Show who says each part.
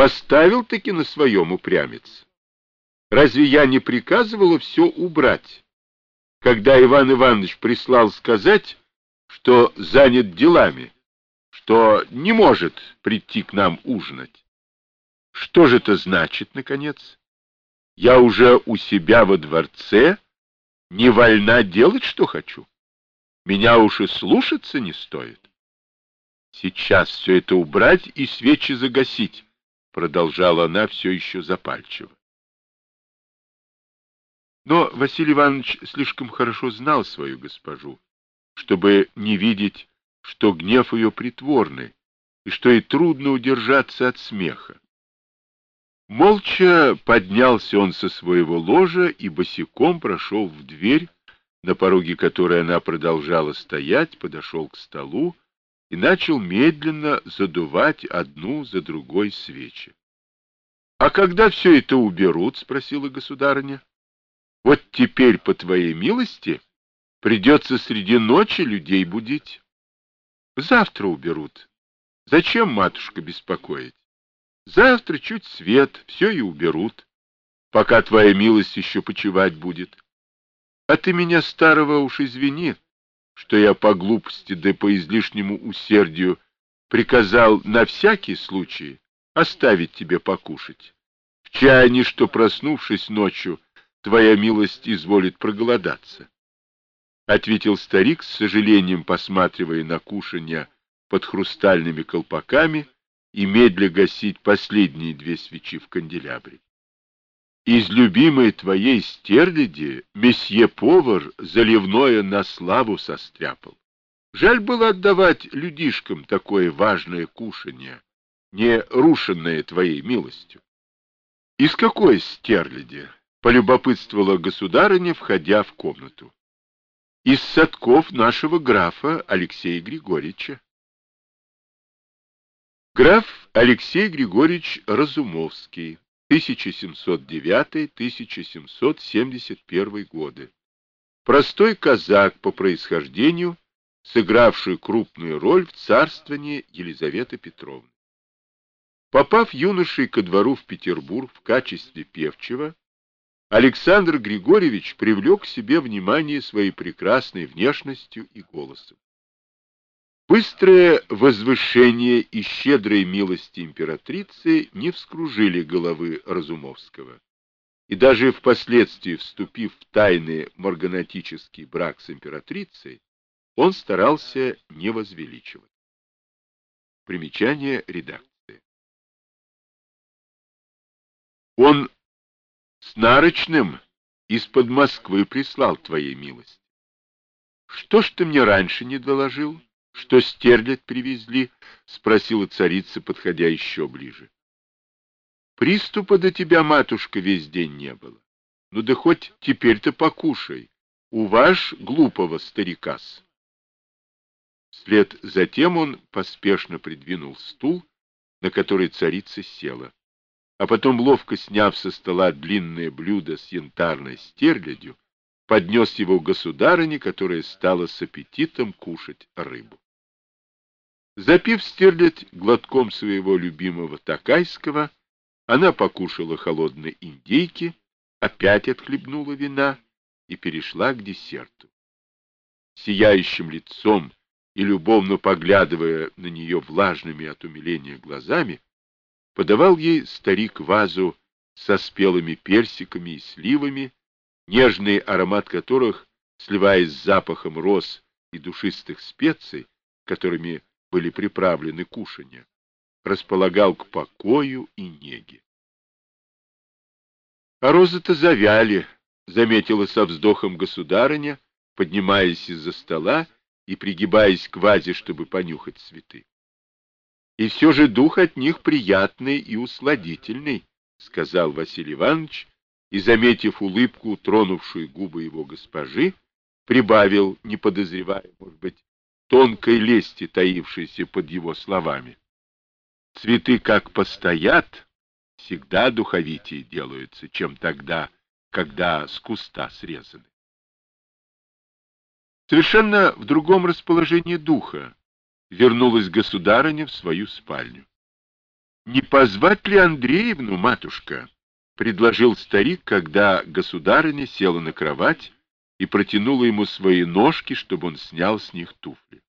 Speaker 1: Поставил-таки на своем упрямец. Разве я не приказывала все убрать, когда Иван Иванович прислал сказать, что занят делами, что не может прийти к нам ужинать? Что же это значит, наконец? Я уже у себя во дворце, не вольна делать, что хочу. Меня уж и слушаться не стоит. Сейчас все это убрать и свечи загасить, продолжала она все еще запальчиво. Но Василий Иванович слишком хорошо знал свою госпожу, чтобы не видеть, что гнев ее притворный, и что ей трудно удержаться от смеха. Молча поднялся он со своего ложа и босиком прошел в дверь, на пороге которой она продолжала стоять, подошел к столу и начал медленно задувать одну за другой свечи. — А когда все это уберут? — спросила государыня. — Вот теперь, по твоей милости, придется среди ночи людей будить. — Завтра уберут. Зачем, матушка, беспокоить? Завтра чуть свет, все и уберут, пока твоя милость еще почивать будет. А ты меня, старого, уж извини, что я по глупости да по излишнему усердию приказал на всякий случай оставить тебе покушать. В чаянии, что, проснувшись ночью, твоя милость изволит проголодаться. Ответил старик, с сожалением посматривая на кушанья под хрустальными колпаками и медля гасить последние две свечи в канделябре. Из любимой твоей стерляди месье-повар заливное на славу состряпал. Жаль было отдавать людишкам такое важное кушанье, не рушенное твоей милостью. — Из какой стерляди? — полюбопытствовала государыня, входя в комнату. — Из садков нашего графа Алексея Григорьевича. Граф Алексей Григорьевич Разумовский, 1709-1771 годы. Простой казак по происхождению, сыгравший крупную роль в царствовании Елизаветы Петровны. Попав юношей ко двору в Петербург в качестве певчего, Александр Григорьевич привлек к себе внимание своей прекрасной внешностью и голосом. Быстрое возвышение и щедрые милости императрицы не вскружили головы Разумовского, и даже впоследствии, вступив в тайный марганатический брак с императрицей, он старался не возвеличивать. Примечание редакции. Он с нарочным из-под Москвы прислал твоей милости. Что ж ты мне раньше не доложил? Что стерлядь привезли? — спросила царица, подходя еще ближе. — Приступа до тебя, матушка, весь день не было. Ну да хоть теперь-то покушай. У ваш глупого старикас. Вслед за тем он поспешно придвинул стул, на который царица села, а потом, ловко сняв со стола длинное блюдо с янтарной стерлядью, поднес его государыне, которая стала с аппетитом кушать рыбу. Запив стерлядь глотком своего любимого токайского, она покушала холодной индейки, опять отхлебнула вина и перешла к десерту. Сияющим лицом и любовно поглядывая на нее влажными от умиления глазами, подавал ей старик вазу со спелыми персиками и сливами, нежный аромат которых, сливаясь с запахом роз и душистых специй, которыми были приправлены кушанья, располагал к покою и неге. — А розы-то завяли, — заметила со вздохом государыня, поднимаясь из-за стола и пригибаясь к вазе, чтобы понюхать цветы. — И все же дух от них приятный и усладительный, — сказал Василий Иванович, и, заметив улыбку, тронувшую губы его госпожи, прибавил, не подозревая, может быть, тонкой лести, таившейся под его словами. Цветы как постоят, всегда духовитее делаются, чем тогда, когда с куста срезаны. Совершенно в другом расположении духа вернулась государыня в свою спальню. Не позвать ли Андреевну, матушка? — предложил старик, когда государыня села на кровать и протянула ему свои ножки, чтобы он снял с них туфли.